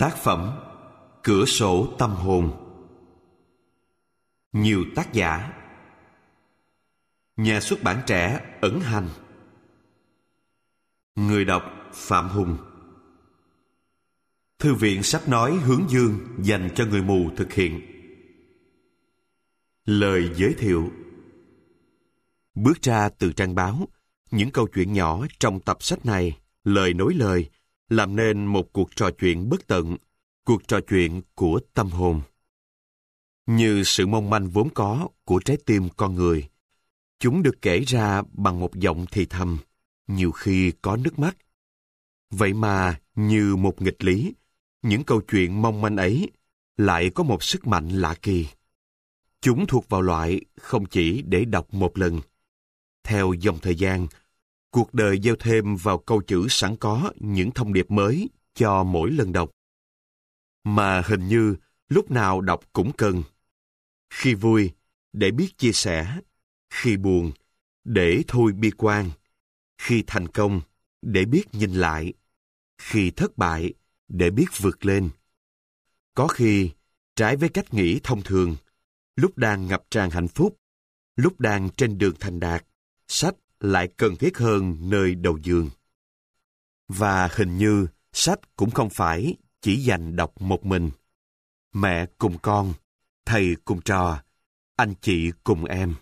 Tác phẩm Cửa sổ tâm hồn. Nhiều tác giả. Nhà xuất bản Trẻ Ẩn Hành. Người đọc Phạm Hùng. Thư viện sách nói Hướng Dương dành cho người mù thực hiện. Lời giới thiệu. Bước ra từ trang báo, những câu chuyện nhỏ trong tập sách này, lời nối lời, làm nên một cuộc trò chuyện bất tận, cuộc trò chuyện của tâm hồn. Như sự mong manh vốn có của trái tim con người, chúng được kể ra bằng một giọng thì thầm, nhiều khi có nước mắt. Vậy mà, như một nghịch lý, những câu chuyện mong manh ấy lại có một sức mạnh lạ kỳ. Chúng thuộc vào loại không chỉ để đọc một lần. Theo dòng thời gian, cuộc đời gieo thêm vào câu chữ sẵn có những thông điệp mới cho mỗi lần đọc. Mà hình như lúc nào đọc cũng cần. Khi vui, để biết chia sẻ. Khi buồn, để thôi bi quan. Khi thành công, để biết nhìn lại. Khi thất bại, để biết vượt lên. Có khi, trái với cách nghĩ thông thường, lúc đang ngập tràn hạnh phúc, lúc đang trên đường thành đạt, sách lại cần thiết hơn nơi đầu giường. Và hình như sách cũng không phải chỉ dành đọc một mình. Mẹ cùng con, thầy cùng trò, anh chị cùng em.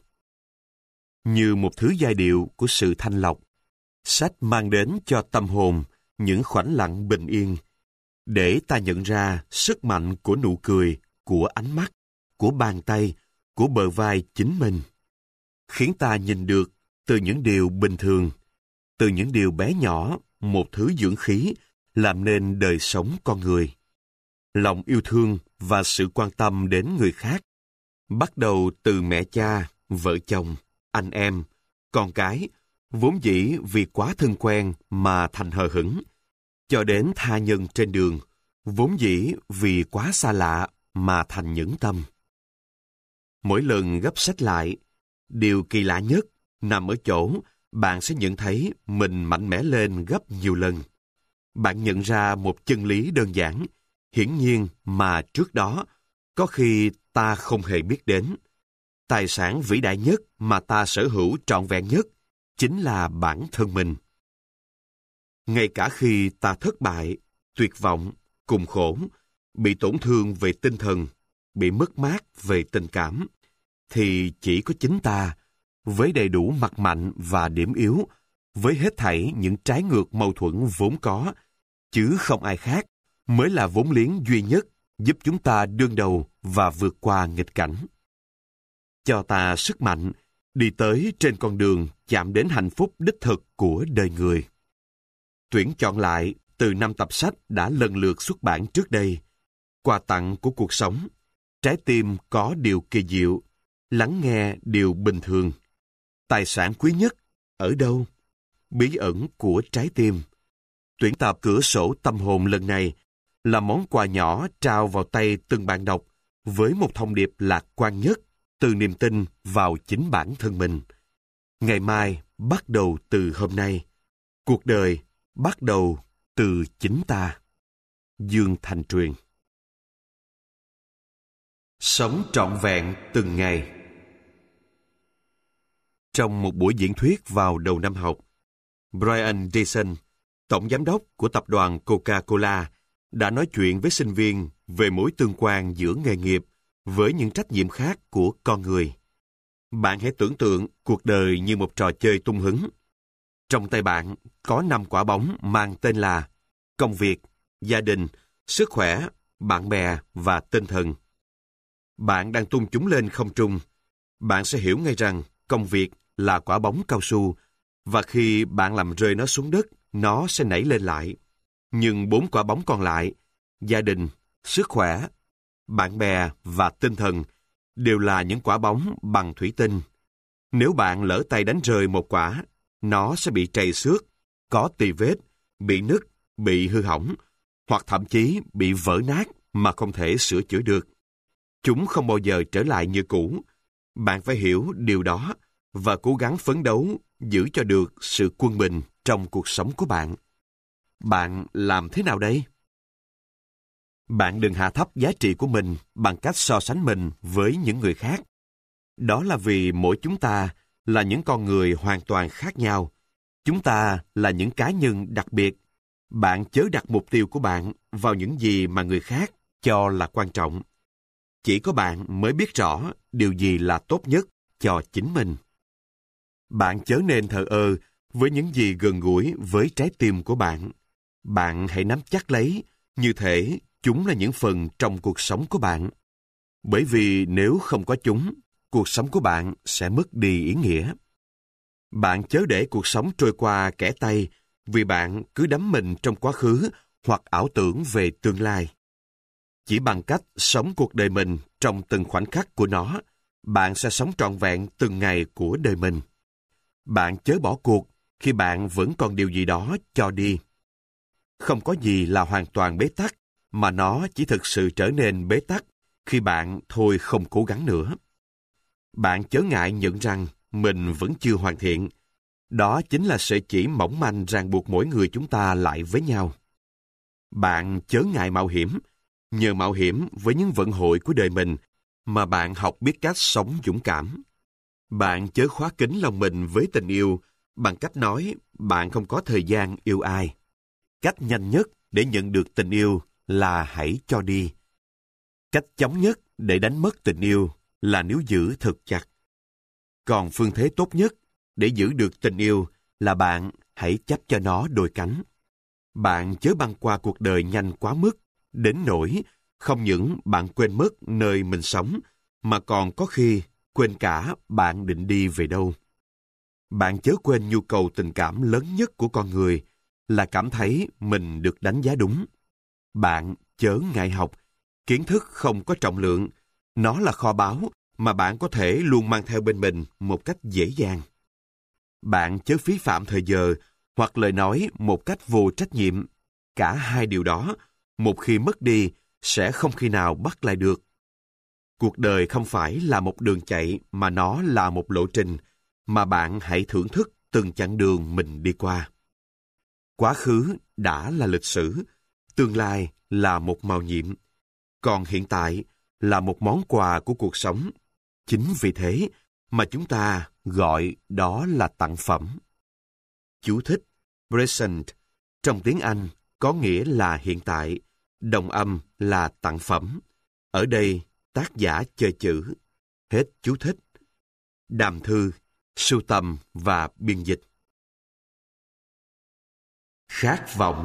Như một thứ giai điệu của sự thanh lọc, sách mang đến cho tâm hồn những khoảnh lặng bình yên, để ta nhận ra sức mạnh của nụ cười, của ánh mắt, của bàn tay, của bờ vai chính mình. Khiến ta nhìn được từ những điều bình thường, từ những điều bé nhỏ, một thứ dưỡng khí làm nên đời sống con người. Lòng yêu thương và sự quan tâm đến người khác, bắt đầu từ mẹ cha, vợ chồng, anh em, con cái, vốn dĩ vì quá thân quen mà thành hờ hững, cho đến tha nhân trên đường, vốn dĩ vì quá xa lạ mà thành nhẫn tâm. Mỗi lần gấp sách lại, điều kỳ lạ nhất nằm ở chỗ bạn sẽ nhận thấy mình mạnh mẽ lên gấp nhiều lần. Bạn nhận ra một chân lý đơn giản, hiển nhiên mà trước đó có khi ta không hề biết đến. Tài sản vĩ đại nhất mà ta sở hữu trọn vẹn nhất chính là bản thân mình. Ngay cả khi ta thất bại, tuyệt vọng, cùng khổ, bị tổn thương về tinh thần, bị mất mát về tình cảm, thì chỉ có chính ta, với đầy đủ mặt mạnh và điểm yếu, với hết thảy những trái ngược mâu thuẫn vốn có, chứ không ai khác, mới là vốn liếng duy nhất giúp chúng ta đương đầu và vượt qua nghịch cảnh. Cho ta sức mạnh đi tới trên con đường chạm đến hạnh phúc đích thực của đời người. Tuyển chọn lại từ 5 tập sách đã lần lượt xuất bản trước đây, quà tặng của cuộc sống, trái tim có điều kỳ diệu, lắng nghe điều bình thường. Tài sản quý nhất ở đâu? Bí ẩn của trái tim. Tuyển tập Cửa sổ tâm hồn lần này là món quà nhỏ trao vào tay từng bạn đọc với một thông điệp lạc quan nhất từ niềm tin vào chính bản thân mình. Ngày mai bắt đầu từ hôm nay. Cuộc đời bắt đầu từ chính ta. Dương Thành Truyền. Sống trọn vẹn từng ngày. Trong một buổi diễn thuyết vào đầu năm học, Brian Dyson, tổng giám đốc của tập đoàn Coca-Cola, đã nói chuyện với sinh viên về mối tương quan giữa nghề nghiệp với những trách nhiệm khác của con người. Bạn hãy tưởng tượng cuộc đời như một trò chơi tung hứng. Trong tay bạn có 5 quả bóng mang tên là công việc, gia đình, sức khỏe, bạn bè và tinh thần. Bạn đang tung chúng lên không trung. Bạn sẽ hiểu ngay rằng công việc là quả bóng cao su, và khi bạn làm rơi nó xuống đất, nó sẽ nảy lên lại. Nhưng 4 quả bóng còn lại, gia đình, sức khỏe, bạn bè và tinh thần, đều là những quả bóng bằng thủy tinh. Nếu bạn lỡ tay đánh rơi một quả, nó sẽ bị trầy xước, có tì vết, bị nứt, bị hư hỏng, hoặc thậm chí bị vỡ nát mà không thể sửa chữa được. Chúng không bao giờ trở lại như cũ. Bạn phải hiểu điều đó và cố gắng phấn đấu giữ cho được sự quân bình trong cuộc sống của bạn. Bạn làm thế nào đây? Bạn đừng hạ thấp giá trị của mình bằng cách so sánh mình với những người khác. Đó là vì mỗi chúng ta là những con người hoàn toàn khác nhau. Chúng ta là những cá nhân đặc biệt. Bạn chớ đặt mục tiêu của bạn vào những gì mà người khác cho là quan trọng. Chỉ có bạn mới biết rõ điều gì là tốt nhất cho chính mình. Bạn chớ nên thờ ơ với những gì gần gũi với trái tim của bạn. Bạn hãy nắm chắc lấy, như thể chúng là những phần trong cuộc sống của bạn. Bởi vì nếu không có chúng, cuộc sống của bạn sẽ mất đi ý nghĩa. Bạn chớ để cuộc sống trôi qua kẽ tay vì bạn cứ đắm mình trong quá khứ hoặc ảo tưởng về tương lai. Chỉ bằng cách sống cuộc đời mình trong từng khoảnh khắc của nó, bạn sẽ sống trọn vẹn từng ngày của đời mình. Bạn chớ bỏ cuộc khi bạn vẫn còn điều gì đó cho đi. Không có gì là hoàn toàn bế tắc, mà nó chỉ thực sự trở nên bế tắc khi bạn thôi không cố gắng nữa. Bạn chớ ngại nhận rằng mình vẫn chưa hoàn thiện. Đó chính là sợi chỉ mỏng manh ràng buộc mỗi người chúng ta lại với nhau. Bạn chớ ngại mạo hiểm. Nhờ mạo hiểm với những vận hội của đời mình mà bạn học biết cách sống dũng cảm. Bạn chớ khóa kín lòng mình với tình yêu bằng cách nói bạn không có thời gian yêu ai. Cách nhanh nhất để nhận được tình yêu là hãy cho đi. Cách chóng nhất để đánh mất tình yêu là nếu giữ thật chặt. Còn phương thế tốt nhất để giữ được tình yêu là bạn hãy chấp cho nó đôi cánh. Bạn chớ băng qua cuộc đời nhanh quá mức, đến nỗi không những bạn quên mất nơi mình sống, mà còn có khi quên cả bạn định đi về đâu. Bạn chớ quên nhu cầu tình cảm lớn nhất của con người là cảm thấy mình được đánh giá đúng. Bạn chớ ngại học, kiến thức không có trọng lượng, nó là kho báu mà bạn có thể luôn mang theo bên mình một cách dễ dàng. Bạn chớ phí phạm thời giờ hoặc lời nói một cách vô trách nhiệm. Cả hai điều đó, một khi mất đi, sẽ không khi nào bắt lại được. Cuộc đời không phải là một đường chạy mà nó là một lộ trình, mà bạn hãy thưởng thức từng chặng đường mình đi qua. Quá khứ đã là lịch sử, tương lai là một mầu nhiệm, còn hiện tại là một món quà của cuộc sống. Chính vì thế mà chúng ta gọi đó là tặng phẩm. Chú thích: present trong tiếng Anh có nghĩa là hiện tại, đồng âm là tặng phẩm. Ở đây tác giả chơi chữ. Hết chú thích. Đàm thư, sưu tầm và biên dịch. Khát vọng.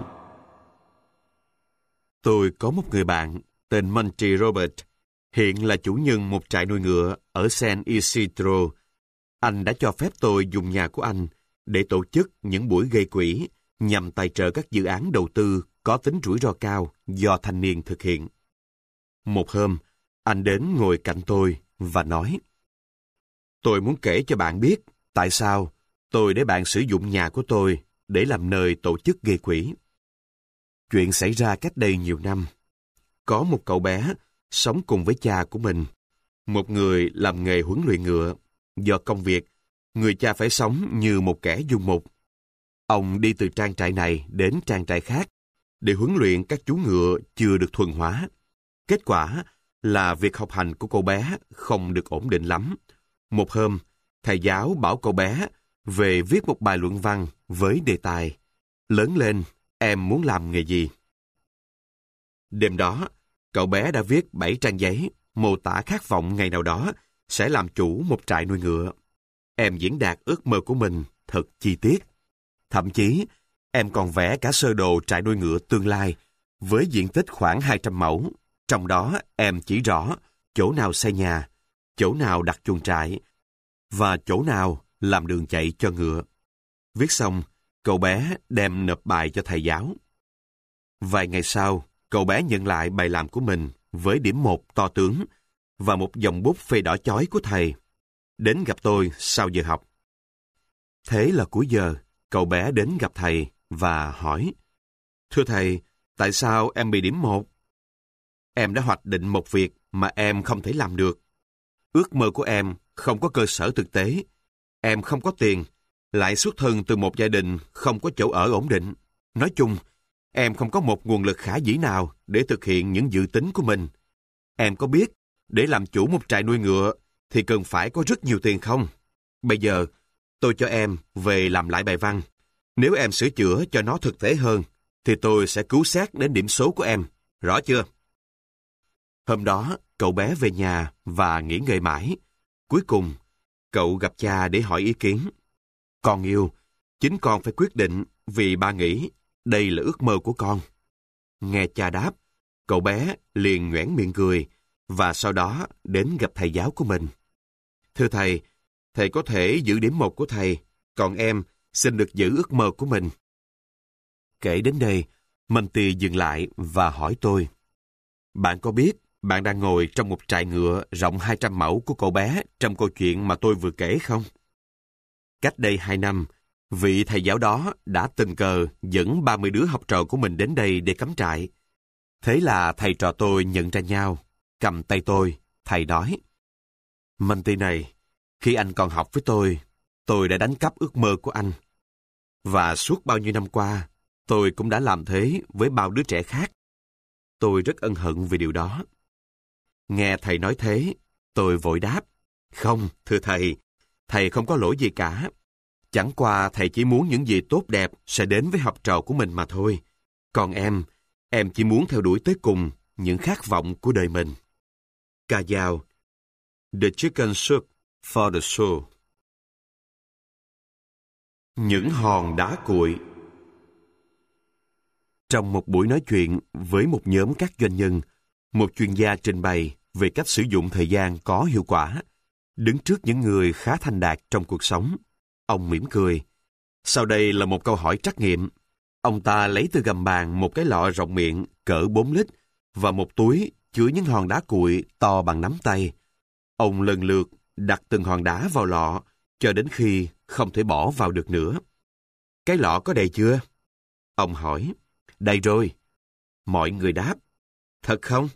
Tôi có một người bạn tên Monty Robert, hiện là chủ nhân một trại nuôi ngựa ở San Isidro. Anh đã cho phép tôi dùng nhà của anh để tổ chức những buổi gây quỹ nhằm tài trợ các dự án đầu tư có tính rủi ro cao do thanh niên thực hiện. Một hôm, anh đến ngồi cạnh tôi và nói: "Tôi muốn kể cho bạn biết tại sao tôi để bạn sử dụng nhà của tôi để làm nơi tổ chức gây quỹ. Chuyện xảy ra cách đây nhiều năm. Có một cậu bé sống cùng với cha của mình, một người làm nghề huấn luyện ngựa. Do công việc, người cha phải sống như một kẻ du mục. Ông đi từ trang trại này đến trang trại khác để huấn luyện các chú ngựa chưa được thuần hóa. Kết quả là việc học hành của cậu bé không được ổn định lắm. Một hôm, thầy giáo bảo cậu bé về viết một bài luận văn với đề tài: lớn lên, em muốn làm nghề gì? Đêm đó, cậu bé đã viết 7 trang giấy mô tả khát vọng ngày nào đó sẽ làm chủ một trại nuôi ngựa. Em diễn đạt ước mơ của mình thật chi tiết. Thậm chí, em còn vẽ cả sơ đồ trại nuôi ngựa tương lai với diện tích khoảng 200 mẫu. Trong đó, em chỉ rõ chỗ nào xây nhà, chỗ nào đặt chuồng trại và chỗ nào làm đường chạy cho ngựa. Viết xong, cậu bé đem nộp bài cho thầy giáo. Vài ngày sau, cậu bé nhận lại bài làm của mình với điểm 1 to tướng và một dòng bút phê đỏ chói của thầy. Đến gặp tôi sau giờ học. Thế là cuối giờ, cậu bé đến gặp thầy và hỏi: "Thưa thầy, tại sao em bị điểm 1? Em đã hoạch định một việc mà em không thể làm được. Ước mơ của em không có cơ sở thực tế. Em không có tiền, lại xuất thân từ một gia đình không có chỗ ở ổn định. Nói chung, em không có một nguồn lực khả dĩ nào để thực hiện những dự tính của mình. Em có biết, để làm chủ một trại nuôi ngựa thì cần phải có rất nhiều tiền không? Bây giờ, tôi cho em về làm lại bài văn. Nếu em sửa chữa cho nó thực tế hơn, thì tôi sẽ cứu xét đến điểm số của em. Rõ chưa? Hôm đó, cậu bé về nhà và nghỉ ngơi mãi. Cuối cùng, cậu gặp cha để hỏi ý kiến. Con yêu, chính con phải quyết định vì ba nghĩ đây là ước mơ của con. Nghe cha đáp, cậu bé liền nhoẻn miệng cười và sau đó đến gặp thầy giáo của mình. Thưa thầy, thầy có thể giữ điểm 1 của thầy, còn em xin được giữ ước mơ của mình. Kể đến đây, Monty dừng lại và hỏi tôi. Bạn có biết bạn đang ngồi trong một trại ngựa rộng 200 mẫu của cậu bé trong câu chuyện mà tôi vừa kể không? Cách đây 2 năm, vị thầy giáo đó đã tình cờ dẫn 30 đứa học trò của mình đến đây để cắm trại. Thế là thầy trò tôi nhận ra nhau, cầm tay tôi, thầy nói. Monty này, khi anh còn học với tôi đã đánh cắp ước mơ của anh. Và suốt bao nhiêu năm qua, tôi cũng đã làm thế với bao đứa trẻ khác. Tôi rất ân hận vì điều đó. Nghe thầy nói thế, tôi vội đáp. Không, thưa thầy không có lỗi gì cả. Chẳng qua thầy chỉ muốn những gì tốt đẹp sẽ đến với học trò của mình mà thôi. Còn em chỉ muốn theo đuổi tới cùng những khát vọng của đời mình. Ca dao. The chicken soup for the soul. Những hòn đá cuội. Trong một buổi nói chuyện với một nhóm các doanh nhân, một chuyên gia trình bày về cách sử dụng thời gian có hiệu quả, đứng trước những người khá thành đạt trong cuộc sống. Ông mỉm cười. Sau đây là một câu hỏi trắc nghiệm. Ông ta lấy từ gầm bàn một cái lọ rộng miệng cỡ 4 lít và một túi chứa những hòn đá cuội to bằng nắm tay. Ông lần lượt đặt từng hòn đá vào lọ cho đến khi không thể bỏ vào được nữa. Cái lọ có đầy chưa? Ông hỏi. Đầy rồi. Mọi người đáp. Thật không?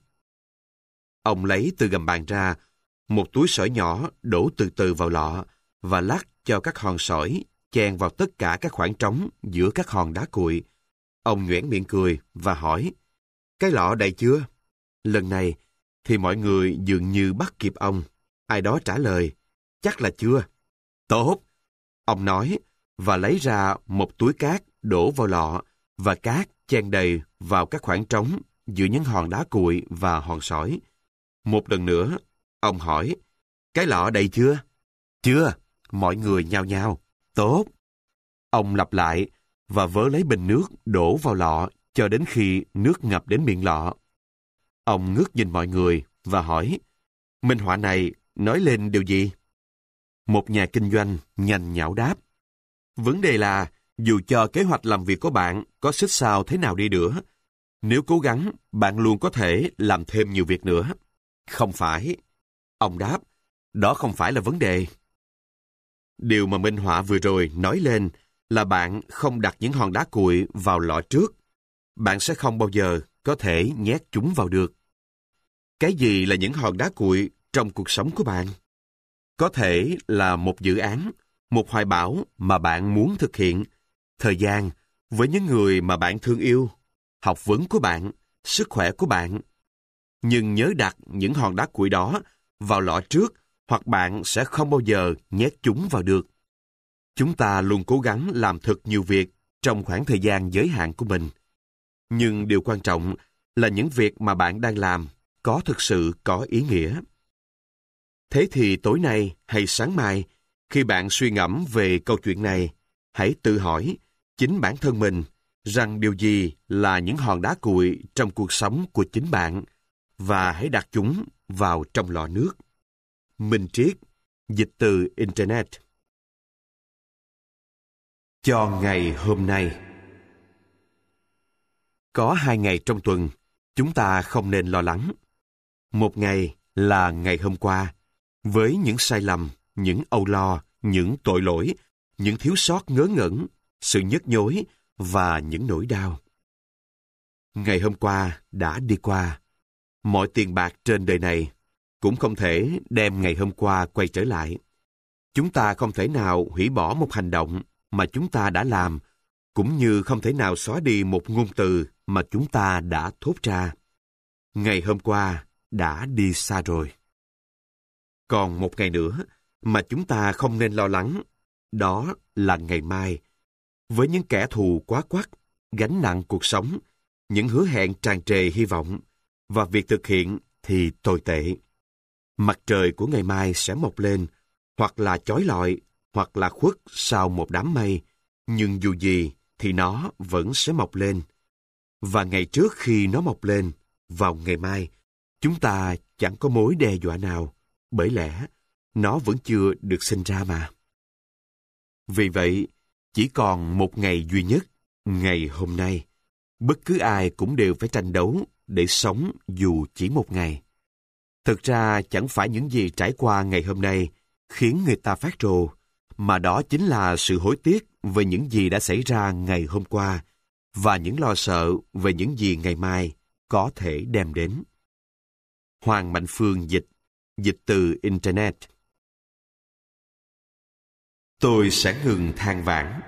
Ông lấy từ gầm bàn ra một túi sỏi nhỏ đổ từ từ vào lọ và lắc cho các hòn sỏi chèn vào tất cả các khoảng trống giữa các hòn đá cuội. Ông nhoẻn miệng cười và hỏi. Cái lọ đầy chưa? Lần này thì mọi người dường như bắt kịp ông. Ai đó trả lời. Chắc là chưa. Tốt. Ông nói và lấy ra một túi cát đổ vào lọ và cát chèn đầy vào các khoảng trống giữa những hòn đá cuội và hòn sỏi. Một lần nữa, ông hỏi, cái lọ đầy chưa? Chưa. Mọi người nhao nhao. Tốt. Ông lặp lại và vớ lấy bình nước đổ vào lọ cho đến khi nước ngập đến miệng lọ. Ông ngước nhìn mọi người và hỏi, minh họa này nói lên điều gì? Một nhà kinh doanh nhanh nhảu đáp, vấn đề là dù cho kế hoạch làm việc của bạn có xích sao thế nào đi nữa, nếu cố gắng, bạn luôn có thể làm thêm nhiều việc nữa. Không phải. Ông đáp, đó không phải là vấn đề. Điều mà minh họa vừa rồi nói lên là bạn không đặt những hòn đá cuội vào lọ trước. Bạn sẽ không bao giờ có thể nhét chúng vào được. Cái gì là những hòn đá cuội trong cuộc sống của bạn? Có thể là một dự án, một hoài bão mà bạn muốn thực hiện, thời gian với những người mà bạn thương yêu, học vấn của bạn, sức khỏe của bạn. Nhưng nhớ đặt những hòn đá cuội đó vào lọ trước hoặc bạn sẽ không bao giờ nhét chúng vào được. Chúng ta luôn cố gắng làm thật nhiều việc trong khoảng thời gian giới hạn của mình. Nhưng điều quan trọng là những việc mà bạn đang làm có thực sự có ý nghĩa. Thế thì tối nay hay sáng mai, khi bạn suy ngẫm về câu chuyện này, hãy tự hỏi chính bản thân mình rằng điều gì là những hòn đá cuội trong cuộc sống của chính bạn và hãy đặt chúng vào trong lọ nước. Minh Triết, dịch từ Internet. Cho ngày hôm nay. Có 2 ngày trong tuần, chúng ta không nên lo lắng. Một ngày là ngày hôm qua, với những sai lầm, những âu lo, những tội lỗi, những thiếu sót ngớ ngẩn, sự nhức nhối và những nỗi đau. Ngày hôm qua đã đi qua. Mọi tiền bạc trên đời này cũng không thể đem ngày hôm qua quay trở lại. Chúng ta không thể nào hủy bỏ một hành động mà chúng ta đã làm cũng như không thể nào xóa đi một ngôn từ mà chúng ta đã thốt ra. Ngày hôm qua đã đi xa rồi. Còn một ngày nữa mà chúng ta không nên lo lắng, đó là ngày mai. Với những kẻ thù quá quắt, gánh nặng cuộc sống, những hứa hẹn tràn trề hy vọng, và việc thực hiện thì tồi tệ. Mặt trời của ngày mai sẽ mọc lên, hoặc là chói lọi, hoặc là khuất sau một đám mây, nhưng dù gì thì nó vẫn sẽ mọc lên. Và ngày trước khi nó mọc lên, vào ngày mai, chúng ta chẳng có mối đe dọa nào, bởi lẽ nó vẫn chưa được sinh ra mà. Vì vậy, chỉ còn một ngày duy nhất, ngày hôm nay. Bất cứ ai cũng đều phải tranh đấu để sống dù chỉ một ngày. Thực ra chẳng phải những gì trải qua ngày hôm nay khiến người ta phát rồ, mà đó chính là sự hối tiếc về những gì đã xảy ra ngày hôm qua và những lo sợ về những gì ngày mai có thể đem đến. Hoàng Mạnh Phương dịch từ Internet. Tôi sẽ ngừng than vãn.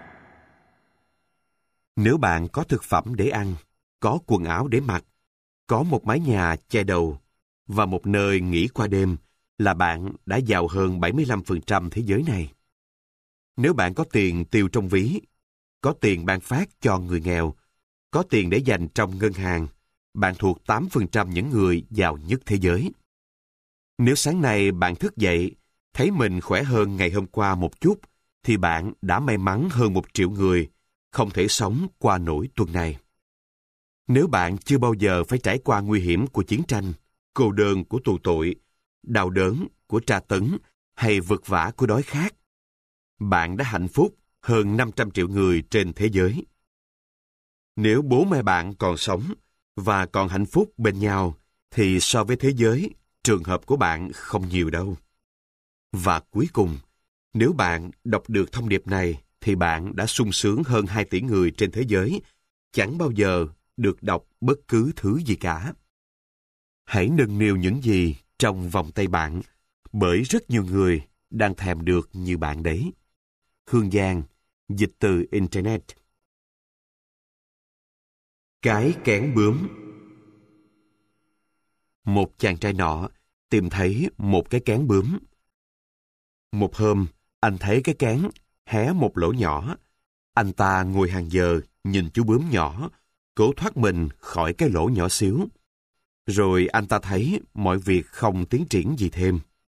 Nếu bạn có thực phẩm để ăn, có quần áo để mặc, có một mái nhà che đầu và một nơi nghỉ qua đêm, là bạn đã giàu hơn 75% thế giới này. Nếu bạn có tiền tiêu trong ví, có tiền ban phát cho người nghèo, có tiền để dành trong ngân hàng, bạn thuộc 8% những người giàu nhất thế giới. Nếu sáng nay bạn thức dậy, thấy mình khỏe hơn ngày hôm qua một chút, thì bạn đã may mắn hơn 1 triệu người không thể sống qua nổi tuần này. Nếu bạn chưa bao giờ phải trải qua nguy hiểm của chiến tranh, cô đơn của tù tội, đau đớn của tra tấn hay vật vã của đói khát, bạn đã hạnh phúc hơn 500 triệu người trên thế giới. Nếu bố mẹ bạn còn sống và còn hạnh phúc bên nhau, thì so với thế giới, trường hợp của bạn không nhiều đâu. Và cuối cùng, nếu bạn đọc được thông điệp này, thì bạn đã sung sướng hơn 2 tỷ người trên thế giới, chẳng bao giờ được đọc bất cứ thứ gì cả. Hãy nâng niu những gì trong vòng tay bạn, bởi rất nhiều người đang thèm được như bạn đấy. Hương Giang, dịch từ Internet. Cái kén bướm. Một chàng trai nọ tìm thấy một cái kén bướm. Một hôm, anh thấy cái kén hé một lỗ nhỏ. Anh ta ngồi hàng giờ nhìn chú bướm nhỏ, cố thoát mình khỏi cái lỗ nhỏ xíu. Rồi anh ta thấy mọi việc không tiến triển gì thêm.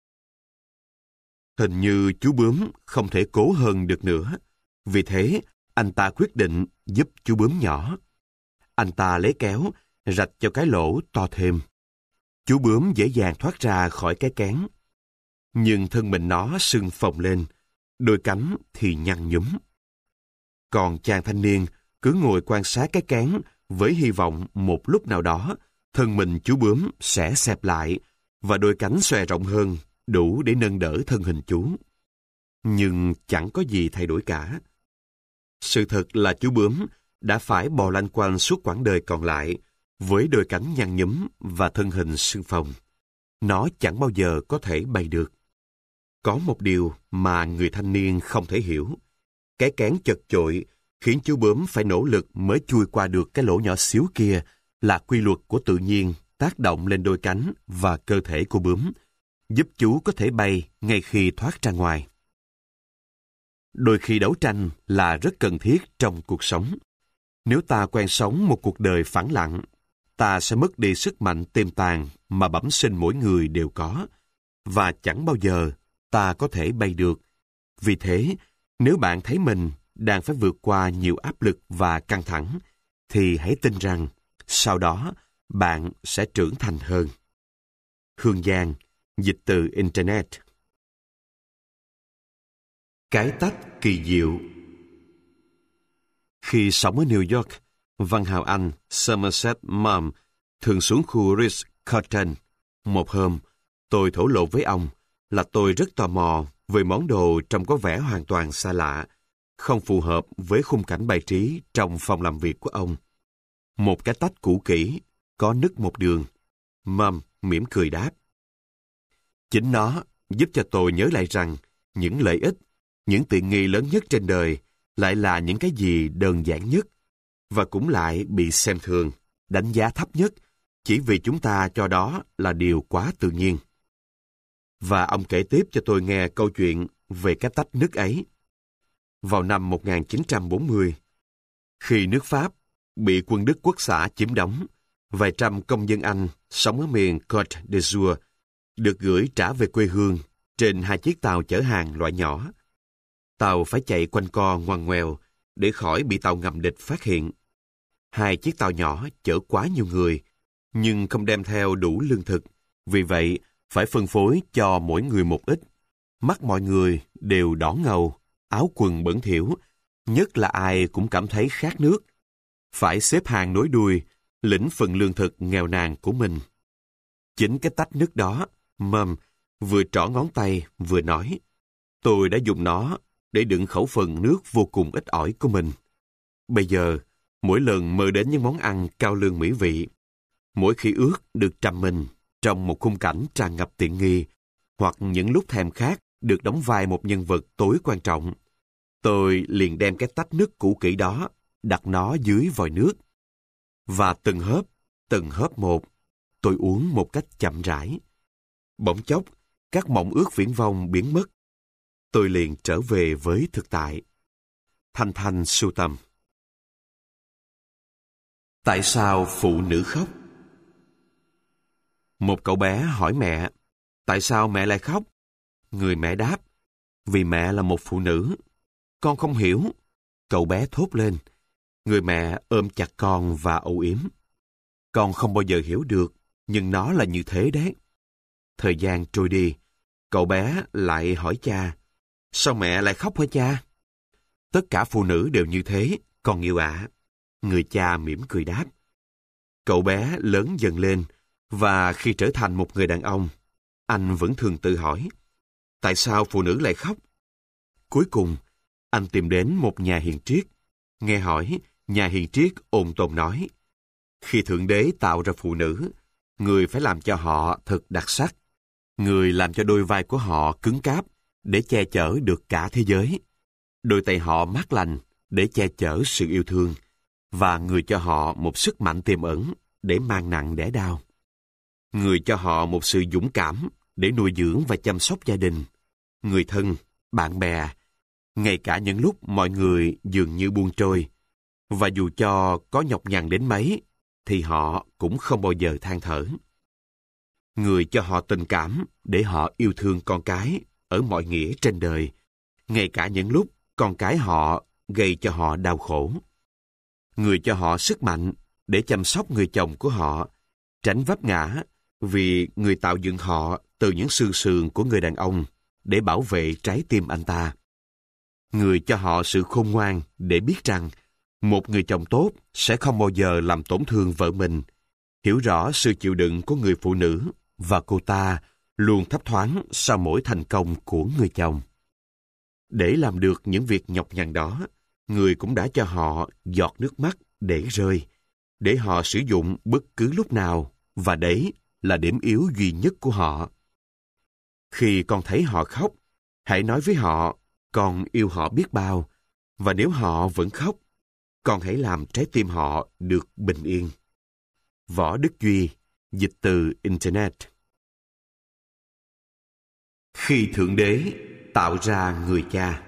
Hình như chú bướm không thể cố hơn được nữa. Vì thế, anh ta quyết định giúp chú bướm nhỏ. Anh ta lấy kéo, rạch cho cái lỗ to thêm. Chú bướm dễ dàng thoát ra khỏi cái kén. Nhưng thân mình nó sưng phồng lên, đôi cánh thì nhăn nhúm. Còn chàng thanh niên cứ ngồi quan sát cái kén với hy vọng một lúc nào đó, thân mình chú bướm sẽ xẹp lại và đôi cánh xòe rộng hơn, đủ để nâng đỡ thân hình chú. Nhưng chẳng có gì thay đổi cả. Sự thật là chú bướm đã phải bò lanh quanh suốt quãng đời còn lại, với đôi cánh nhăn nhúm và thân hình sưng phồng. Nó chẳng bao giờ có thể bay được. Có một điều mà người thanh niên không thể hiểu. Cái kén chật chội khiến chú bướm phải nỗ lực mới chui qua được cái lỗ nhỏ xíu kia là quy luật của tự nhiên tác động lên đôi cánh và cơ thể của bướm, giúp chú có thể bay ngay khi thoát ra ngoài. Đôi khi đấu tranh là rất cần thiết trong cuộc sống. Nếu ta quen sống một cuộc đời phẳng lặng, ta sẽ mất đi sức mạnh tiềm tàng mà bẩm sinh mỗi người đều có, và chẳng bao giờ ta có thể bay được. Vì thế, nếu bạn thấy mình đang phải vượt qua nhiều áp lực và căng thẳng, thì hãy tin rằng sau đó bạn sẽ trưởng thành hơn. Hương Giang, dịch từ Internet. Cái tách kỳ diệu. Khi sống ở New York, văn hào Anh Somerset Maugham thường xuống khu Ritz-Carlton. Một hôm, tôi thổ lộ với ông là tôi rất tò mò về món đồ trông có vẻ hoàn toàn xa lạ, không phù hợp với khung cảnh bày trí trong phòng làm việc của ông. Một cái tách cũ kỹ, có nứt một đường. Maugham mỉm cười đáp. Chính nó giúp cho tôi nhớ lại rằng những lợi ích, những tiện nghi lớn nhất trên đời lại là những cái gì đơn giản nhất, và cũng lại bị xem thường, đánh giá thấp nhất, chỉ vì chúng ta cho đó là điều quá tự nhiên. Và ông kể tiếp cho tôi nghe câu chuyện về cái tách nước ấy. Vào năm 1940, khi nước Pháp bị quân Đức Quốc xã chiếm đóng, vài trăm công dân Anh sống ở miền Côte d'Azur được gửi trả về quê hương trên 2 chiếc tàu chở hàng loại nhỏ. Tàu phải chạy quanh co ngoằn ngoèo để khỏi bị tàu ngầm địch phát hiện. 2 chiếc tàu nhỏ chở quá nhiều người, nhưng không đem theo đủ lương thực, vì vậy phải phân phối cho mỗi người một ít. Mắt mọi người đều đỏ ngầu, áo quần bẩn thỉu, nhất là ai cũng cảm thấy khát nước. Phải xếp hàng nối đuôi, lĩnh phần lương thực nghèo nàn của mình. Chính cái tách nước đó, Mum vừa trỏ ngón tay vừa nói, tôi đã dùng nó để đựng khẩu phần nước vô cùng ít ỏi của mình. Bây giờ, mỗi lần mơ đến những món ăn cao lương mỹ vị, mỗi khi ước được trầm mình trong một khung cảnh tràn ngập tiện nghi, hoặc những lúc thèm khát được đóng vai một nhân vật tối quan trọng, tôi liền đem cái tách nước cũ kỹ đó, đặt nó dưới vòi nước. Và từng hớp một, tôi uống một cách chậm rãi. Bỗng chốc, các mộng ước viển vông biến mất. Tôi liền trở về với thực tại. Thanh thanh sưu tầm. Tại sao phụ nữ khóc? Một cậu bé hỏi mẹ, tại sao mẹ lại khóc? Người mẹ đáp, vì mẹ là một phụ nữ. Con không hiểu. Cậu bé thốt lên. Người mẹ ôm chặt con và âu yếm. Con không bao giờ hiểu được, nhưng nó là như thế đấy. Thời gian trôi đi, cậu bé lại hỏi cha, sao mẹ lại khóc hả cha? Tất cả phụ nữ đều như thế, con yêu ạ. Người cha mỉm cười đáp. Cậu bé lớn dần lên, và khi trở thành một người đàn ông, anh vẫn thường tự hỏi, tại sao phụ nữ lại khóc? Cuối cùng, anh tìm đến một nhà hiền triết. Nghe hỏi, nhà hiền triết ôn tồn nói, khi Thượng Đế tạo ra phụ nữ, người phải làm cho họ thật đặc sắc. Người làm cho đôi vai của họ cứng cáp để che chở được cả thế giới. Đôi tay họ mát lành để che chở sự yêu thương. Và người cho họ một sức mạnh tiềm ẩn để mang nặng đẻ đau. Người cho họ một sự dũng cảm để nuôi dưỡng và chăm sóc gia đình, người thân, bạn bè, ngay cả những lúc mọi người dường như buông trôi. Và dù cho có nhọc nhằn đến mấy, thì họ cũng không bao giờ than thở. Người cho họ tình cảm để họ yêu thương con cái ở mọi nghĩa trên đời, ngay cả những lúc con cái họ gây cho họ đau khổ. Người cho họ sức mạnh để chăm sóc người chồng của họ, tránh vấp ngã vì người tạo dựng họ từ những xương sườn của người đàn ông để bảo vệ trái tim anh ta. Người cho họ sự khôn ngoan để biết rằng một người chồng tốt sẽ không bao giờ làm tổn thương vợ mình, hiểu rõ sự chịu đựng của người phụ nữ và cô ta luôn thấp thoáng sau mỗi thành công của người chồng. Để làm được những việc nhọc nhằn đó, người cũng đã cho họ giọt nước mắt để rơi, để họ sử dụng bất cứ lúc nào, và đấy là điểm yếu duy nhất của họ. Khi con thấy họ khóc, hãy nói với họ, con yêu họ biết bao, và nếu họ vẫn khóc, con hãy làm trái tim họ được bình yên. Võ Đức Duy, dịch từ Internet. Khi Thượng Đế tạo ra người cha.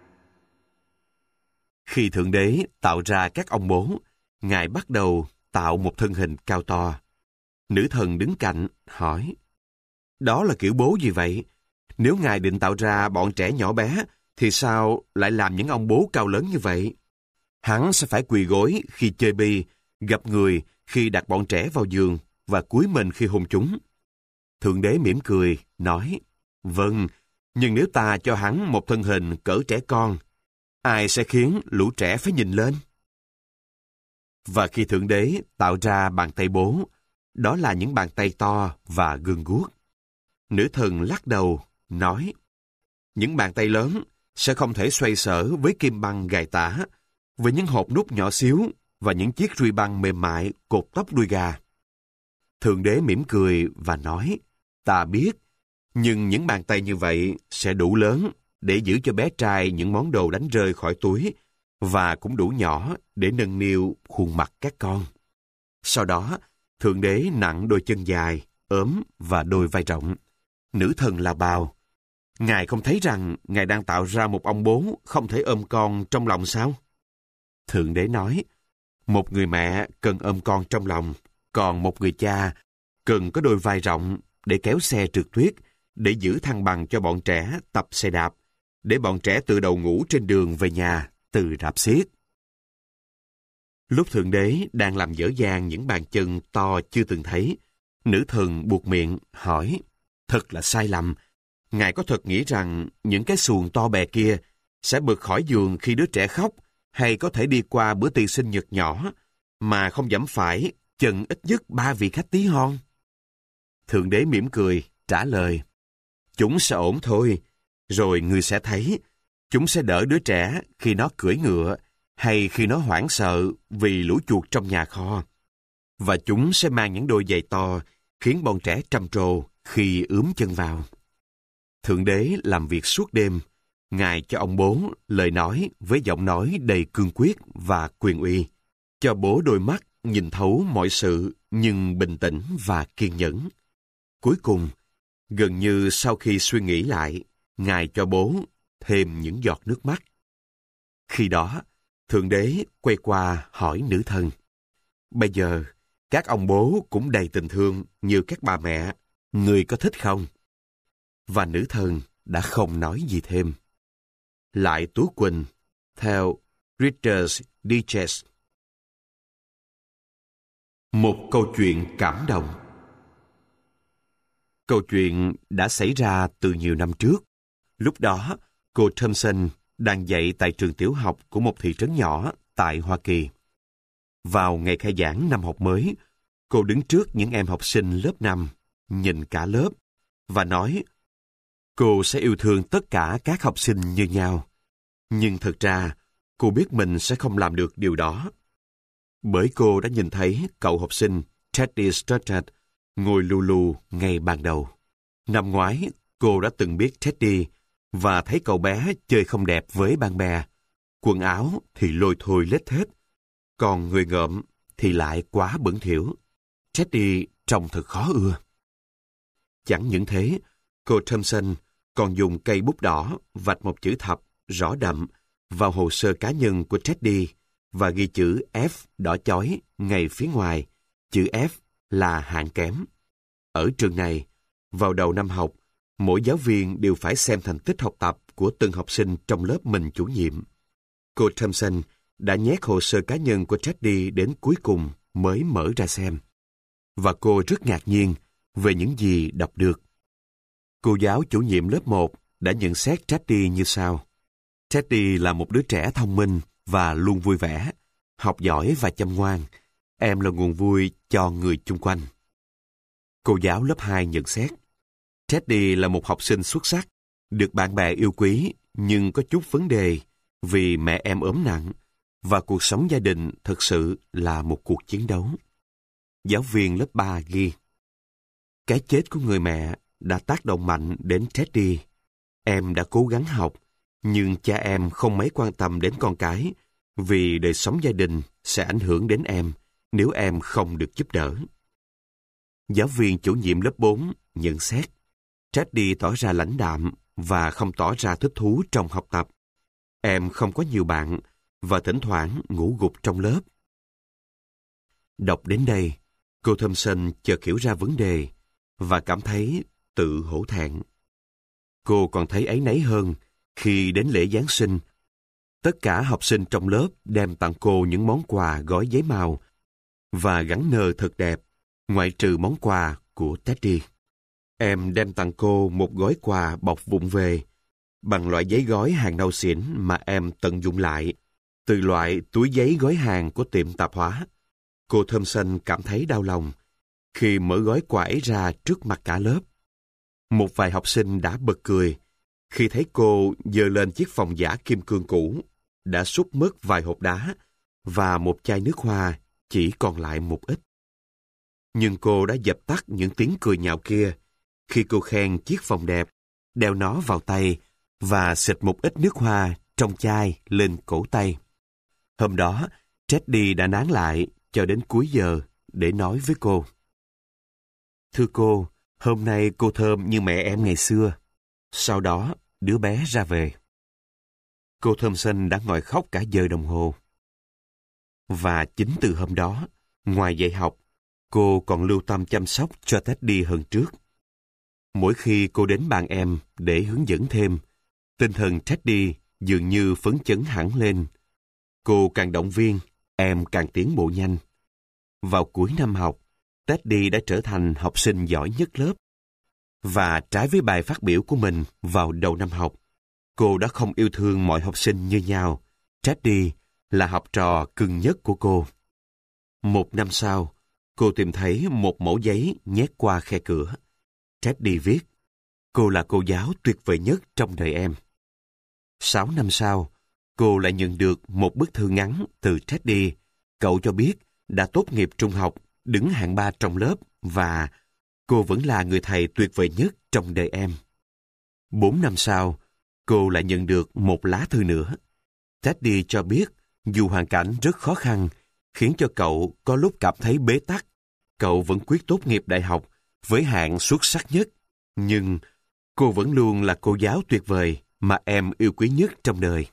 Khi Thượng Đế tạo ra các ông bố, Ngài bắt đầu tạo một thân hình cao to. Nữ thần đứng cạnh, hỏi, đó là kiểu bố gì vậy? Nếu Ngài định tạo ra bọn trẻ nhỏ bé, thì sao lại làm những ông bố cao lớn như vậy? Hắn sẽ phải quỳ gối khi chơi bi, gặp người khi đặt bọn trẻ vào giường, và cúi mình khi hôn chúng. Thượng Đế mỉm cười, nói, vâng, nhưng nếu ta cho hắn một thân hình cỡ trẻ con, ai sẽ khiến lũ trẻ phải nhìn lên? Và khi Thượng Đế tạo ra bàn tay bố, đó là những bàn tay to và gương guốc. Nữ thần lắc đầu, nói, những bàn tay lớn sẽ không thể xoay sở với kim băng gài tả, với những hột nút nhỏ xíu và những chiếc ruy băng mềm mại cột tóc đuôi gà. Thượng Đế mỉm cười và nói, ta biết, nhưng những bàn tay như vậy sẽ đủ lớn để giữ cho bé trai những món đồ đánh rơi khỏi túi và cũng đủ nhỏ để nâng niu khuôn mặt các con. Sau đó, Thượng Đế nặng đôi chân dài, ốm và đôi vai rộng. Nữ thần là bào. Ngài không thấy rằng Ngài đang tạo ra một ông bố không thể ôm con trong lòng sao? Thượng Đế nói, một người mẹ cần ôm con trong lòng, còn một người cha cần có đôi vai rộng để kéo xe trượt tuyết, để giữ thăng bằng cho bọn trẻ tập xe đạp, để bọn trẻ tự đầu ngủ trên đường về nhà từ rạp xiếc. Lúc Thượng Đế đang làm dở dang những bàn chân to chưa từng thấy, nữ thần buột miệng hỏi, thật là sai lầm. Ngài có thật nghĩ rằng những cái xuồng to bè kia sẽ bật khỏi giường khi đứa trẻ khóc, hay có thể đi qua bữa tiệc sinh nhật nhỏ mà không dẫm phải chân ít nhất 3 vị khách tí hon? Thượng Đế mỉm cười, trả lời, chúng sẽ ổn thôi, rồi ngươi sẽ thấy, chúng sẽ đỡ đứa trẻ khi nó cưỡi ngựa, hay khi nó hoảng sợ vì lũ chuột trong nhà kho. Và chúng sẽ mang những đôi giày to, khiến bọn trẻ trầm trồ khi ướm chân vào. Thượng Đế làm việc suốt đêm. Ngài cho ông bố lời nói với giọng nói đầy cương quyết và quyền uy. Cho bố đôi mắt nhìn thấu mọi sự nhưng bình tĩnh và kiên nhẫn. Cuối cùng, gần như sau khi suy nghĩ lại, Ngài cho bố thêm những giọt nước mắt. Khi đó, Thượng Đế quay qua hỏi nữ thần, bây giờ, các ông bố cũng đầy tình thương như các bà mẹ, người có thích không? Và nữ thần đã không nói gì thêm. Lại Tú Quỳnh, theo Reader's Digest. Một câu chuyện cảm động. Câu chuyện đã xảy ra từ nhiều năm trước. Lúc đó, cô Thompson đang dạy tại trường tiểu học của một thị trấn nhỏ tại Hoa Kỳ. Vào ngày khai giảng năm học mới, cô đứng trước những em học sinh lớp 5, nhìn cả lớp, và nói, cô sẽ yêu thương tất cả các học sinh như nhau. Nhưng thật ra, cô biết mình sẽ không làm được điều đó. Bởi cô đã nhìn thấy cậu học sinh Teddy Studdard ngồi lù lù ngay ban đầu. Năm ngoái, cô đã từng biết Teddy và thấy cậu bé chơi không đẹp với bạn bè. Quần áo thì lôi thôi lết thết, còn người ngợm thì lại quá bẩn thỉu. Teddy trông thật khó ưa. Chẳng những thế, cô Thompson còn dùng cây bút đỏ vạch một chữ thập rõ đậm vào hồ sơ cá nhân của Teddy và ghi chữ F đỏ chói ngay phía ngoài. Chữ F là hạng kém. Ở trường này, vào đầu năm học, mỗi giáo viên đều phải xem thành tích học tập của từng học sinh trong lớp mình chủ nhiệm. Cô Thompson đã nhét hồ sơ cá nhân của Teddy đến cuối cùng mới mở ra xem. Và cô rất ngạc nhiên về những gì đọc được. Cô giáo chủ nhiệm lớp 1 đã nhận xét Teddy như sau. Teddy là một đứa trẻ thông minh và luôn vui vẻ, học giỏi và chăm ngoan. Em là nguồn vui cho người chung quanh. Cô giáo lớp 2 nhận xét. Teddy là một học sinh xuất sắc, được bạn bè yêu quý, nhưng có chút vấn đề vì mẹ em ốm nặng, và cuộc sống gia đình thực sự là một cuộc chiến đấu. Giáo viên lớp 3 ghi. Cái chết của người mẹ đã tác động mạnh đến Teddy. Em đã cố gắng học, nhưng cha em không mấy quan tâm đến con cái, vì đời sống gia đình sẽ ảnh hưởng đến em nếu em không được giúp đỡ. Giáo viên chủ nhiệm lớp 4 nhận xét. Teddy tỏ ra lãnh đạm và không tỏ ra thích thú trong học tập. Em không có nhiều bạn và thỉnh thoảng ngủ gục trong lớp. Đọc đến đây, cô Thompson chợt hiểu ra vấn đề và cảm thấy tự hổ thẹn. Cô còn thấy áy náy hơn khi đến lễ Giáng sinh. Tất cả học sinh trong lớp đem tặng cô những món quà gói giấy màu và gắn nơ thật đẹp, ngoại trừ món quà của Teddy. Em đem tặng cô một gói quà bọc vụng về, bằng loại giấy gói hàng nâu xịn mà em tận dụng lại, từ loại túi giấy gói hàng của tiệm tạp hóa. Cô Thompson cảm thấy đau lòng khi mở gói quà ấy ra trước mặt cả lớp. Một vài học sinh đã bật cười khi thấy cô giơ lên chiếc phòng giả kim cương cũ, đã xúc mất vài hộp đá và một chai nước hoa chỉ còn lại một ít. Nhưng cô đã dập tắt những tiếng cười nhạo kia khi cô khen chiếc phòng đẹp, đeo nó vào tay và xịt một ít nước hoa trong chai lên cổ tay. Hôm đó, Teddy đã nán lại cho đến cuối giờ để nói với cô. Thưa cô, hôm nay cô thơm như mẹ em ngày xưa. Sau đó, đứa bé ra về. Cô Thompson đã ngồi khóc cả giờ đồng hồ. Và chính từ hôm đó, ngoài dạy học, cô còn lưu tâm chăm sóc cho Teddy hơn trước. Mỗi khi cô đến bàn em để hướng dẫn thêm, tinh thần Teddy dường như phấn chấn hẳn lên. Cô càng động viên, em càng tiến bộ nhanh. Vào cuối năm học, Teddy đã trở thành học sinh giỏi nhất lớp. Và trái với bài phát biểu của mình vào đầu năm học, cô đã không yêu thương mọi học sinh như nhau. Teddy là học trò cưng nhất của cô. Một năm sau, cô tìm thấy một mẩu giấy nhét qua khe cửa. Teddy viết, cô là cô giáo tuyệt vời nhất trong đời em. 6 năm sau, cô lại nhận được một bức thư ngắn từ Teddy. Cậu cho biết đã tốt nghiệp trung học, đứng hạng 3 trong lớp và cô vẫn là người thầy tuyệt vời nhất trong đời em. 4 năm sau, cô lại nhận được một lá thư nữa. Teddy cho biết dù hoàn cảnh rất khó khăn, khiến cho cậu có lúc cảm thấy bế tắc, cậu vẫn quyết tốt nghiệp đại học với hạng xuất sắc nhất. Nhưng cô vẫn luôn là cô giáo tuyệt vời mà em yêu quý nhất trong đời.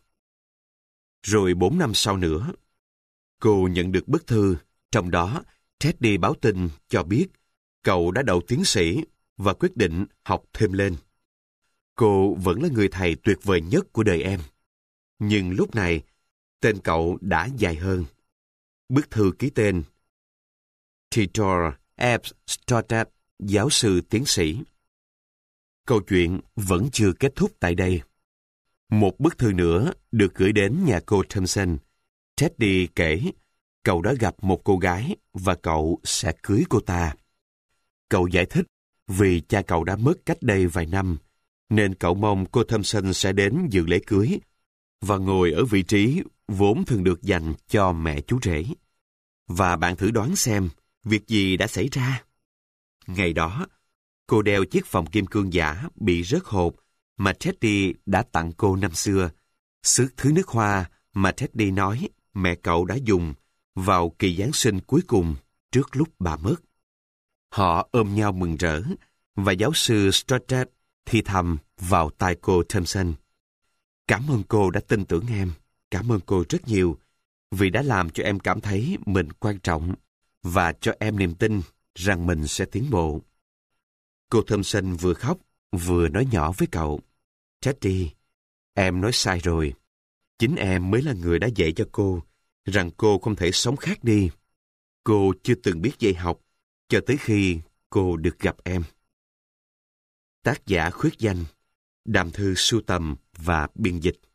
Rồi 4 năm sau nữa, cô nhận được bức thư, trong đó Teddy báo tin cho biết cậu đã đậu tiến sĩ và quyết định học thêm lên. Cô vẫn là người thầy tuyệt vời nhất của đời em. Nhưng lúc này, tên cậu đã dài hơn. Bức thư ký tên Theodore F. Stoddard, giáo sư tiến sĩ. Câu chuyện vẫn chưa kết thúc tại đây. Một bức thư nữa được gửi đến nhà cô Thompson. Teddy kể cậu đã gặp một cô gái và cậu sẽ cưới cô ta. Cậu giải thích vì cha cậu đã mất cách đây vài năm, nên cậu mong cô Thompson sẽ đến dự lễ cưới và ngồi ở vị trí vốn thường được dành cho mẹ chú rể. Và bạn thử đoán xem việc gì đã xảy ra. Ngày đó, cô đeo chiếc vòng kim cương giả bị rớt hộp mà Teddy đã tặng cô năm xưa, xước thứ nước hoa mà Teddy nói mẹ cậu đã dùng vào kỳ Giáng sinh cuối cùng trước lúc bà mất. Họ ôm nhau mừng rỡ và giáo sư Stoddard thì thầm vào tai cô Thompson. Cảm ơn cô đã tin tưởng em. Cảm ơn cô rất nhiều vì đã làm cho em cảm thấy mình quan trọng và cho em niềm tin rằng mình sẽ tiến bộ. Cô Thompson vừa khóc vừa nói nhỏ với cậu. Teddy, em nói sai rồi. Chính em mới là người đã dạy cho cô rằng cô không thể sống khác đi. Cô chưa từng biết dạy học cho tới khi cô được gặp em. Tác giả khuyết danh, đàm thư sưu tầm và biên dịch.